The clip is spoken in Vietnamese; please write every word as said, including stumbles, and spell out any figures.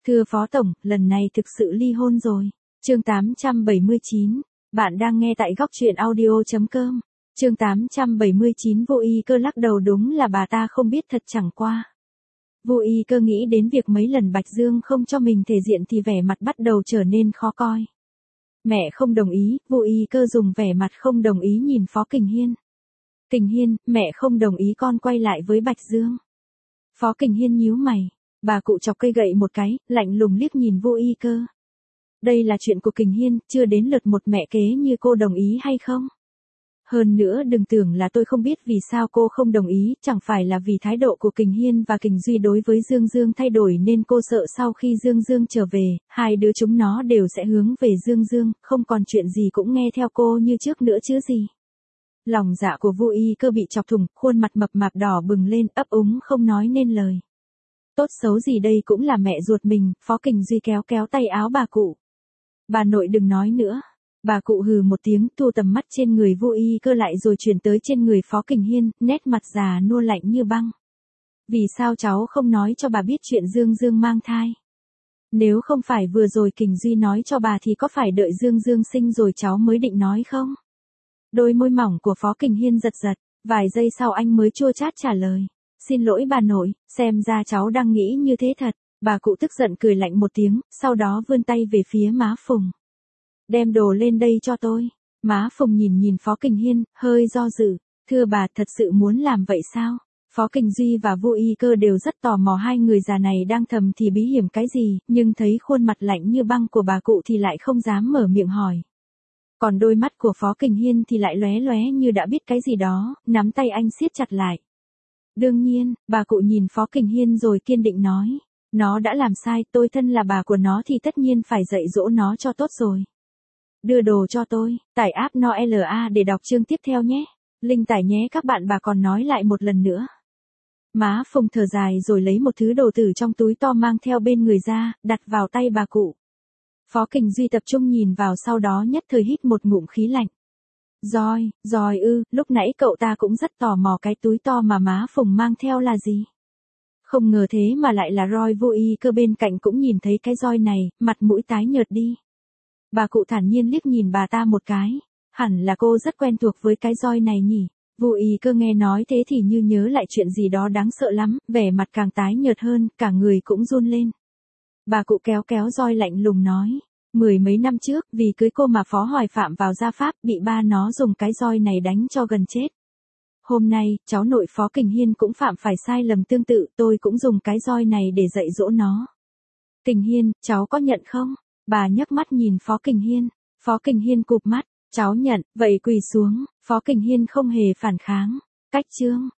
Thưa Phó Tổng, lần này thực sự ly hôn rồi. Chương tám trăm bảy mươi chín. Bạn đang nghe tại góc truyện audio chấm com. Chương tám trăm bảy mươi chín. Vô Y Cơ lắc đầu, đúng là bà ta không biết thật chẳng qua. Vô Y Cơ nghĩ đến việc mấy lần Bạch Dương không cho mình thể diện thì vẻ mặt bắt đầu trở nên khó coi. Mẹ không đồng ý, Vô Y Cơ dùng vẻ mặt không đồng ý nhìn Phó Kình Hiên. Kình Hiên, mẹ không đồng ý con quay lại với Bạch Dương. Phó Kình Hiên nhíu mày. Bà cụ chọc cây gậy một cái, lạnh lùng liếc nhìn Vô Y Cơ. Đây là chuyện của Kình Hiên, chưa đến lượt một mẹ kế như cô đồng ý hay không? Hơn nữa đừng tưởng là tôi không biết vì sao cô không đồng ý, chẳng phải là vì thái độ của Kình Hiên và Kình Duy đối với Dương Dương thay đổi nên cô sợ sau khi Dương Dương trở về, hai đứa chúng nó đều sẽ hướng về Dương Dương, không còn chuyện gì cũng nghe theo cô như trước nữa chứ gì. Lòng dạ của Vô Y Cơ bị chọc thủng, khuôn mặt mập mạp đỏ bừng lên, ấp úng không nói nên lời. Tốt xấu gì đây cũng là mẹ ruột mình, Phó Kình Duy kéo kéo tay áo bà cụ. Bà nội đừng nói nữa. Bà cụ hừ một tiếng, thu tầm mắt trên người Vô Y Cơ lại rồi chuyển tới trên người Phó Kình Hiên, nét mặt già nua lạnh như băng. Vì sao cháu không nói cho bà biết chuyện Dương Dương mang thai? Nếu không phải vừa rồi Kình Duy nói cho bà thì có phải đợi Dương Dương sinh rồi cháu mới định nói không? Đôi môi mỏng của Phó Kình Hiên giật giật, vài giây sau anh mới chua chát trả lời. Xin lỗi bà nội, xem ra cháu đang nghĩ như thế thật. Bà cụ tức giận cười lạnh một tiếng, sau đó vươn tay về phía má Phùng. Đem đồ lên đây cho tôi. Má Phùng nhìn nhìn Phó Kình Hiên, hơi do dự. Thưa bà, thật sự muốn làm vậy sao? Phó Kình Duy và Vô Y Cơ đều rất tò mò hai người già này đang thầm thì bí hiểm cái gì, nhưng thấy khuôn mặt lạnh như băng của bà cụ thì lại không dám mở miệng hỏi. Còn đôi mắt của Phó Kình Hiên thì lại lóe lóe như đã biết cái gì đó, nắm tay anh siết chặt lại. Đương nhiên, bà cụ nhìn Phó Kình Hiên rồi kiên định nói. Nó đã làm sai, tôi thân là bà của nó thì tất nhiên phải dạy dỗ nó cho tốt rồi. Đưa đồ cho tôi, tải app Noela để đọc chương tiếp theo nhé. Link tải nhé các bạn. Bà còn nói lại một lần nữa. Má Phùng thở dài rồi lấy một thứ đồ từ trong túi to mang theo bên người ra, đặt vào tay bà cụ. Phó Kình Duy tập trung nhìn vào, sau đó nhất thời hít một ngụm khí lạnh. Roi, roi ư, lúc nãy cậu ta cũng rất tò mò cái túi to mà má Phùng mang theo là gì. Không ngờ thế mà lại là roi. Vô Y Cơ bên cạnh cũng nhìn thấy cái roi này, mặt mũi tái nhợt đi. Bà cụ thản nhiên liếc nhìn bà ta một cái. Hẳn là cô rất quen thuộc với cái roi này nhỉ. Vô Y Cơ nghe nói thế thì như nhớ lại chuyện gì đó đáng sợ lắm, vẻ mặt càng tái nhợt hơn, cả người cũng run lên. Bà cụ kéo kéo roi lạnh lùng nói. Mười mấy năm trước, vì cưới cô mà Phó Hoài phạm vào gia pháp, bị ba nó dùng cái roi này đánh cho gần chết. Hôm nay, cháu nội Phó Kình Hiên cũng phạm phải sai lầm tương tự, tôi cũng dùng cái roi này để dạy dỗ nó. Kình Hiên, cháu có nhận không? Bà nhấc mắt nhìn Phó Kình Hiên. Phó Kình Hiên cụp mắt. Cháu nhận, vậy quỳ xuống. Phó Kình Hiên không hề phản kháng. Cách chương.